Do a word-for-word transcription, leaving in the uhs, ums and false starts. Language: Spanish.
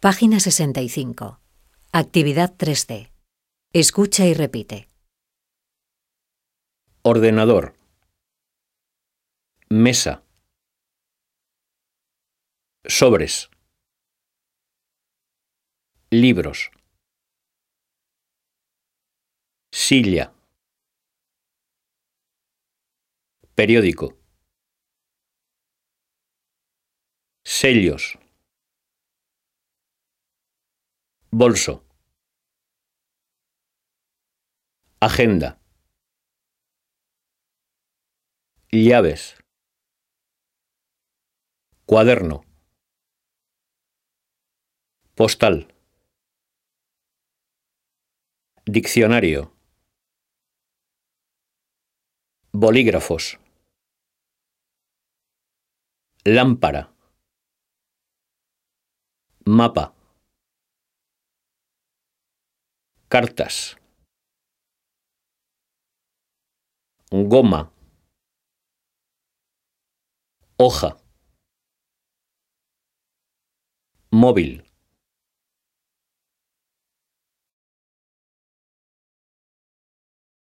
Página sesenta y cinco. Actividad tres D. Escucha y repite. Ordenador. Mesa. Sobres. Libros. Silla. Periódico. Sellos. Bolso. Agenda. Llaves. Cuaderno. Postal. Diccionario. Bolígrafos. Lámpara. Mapa. Cartas. Goma. Hoja. Móvil.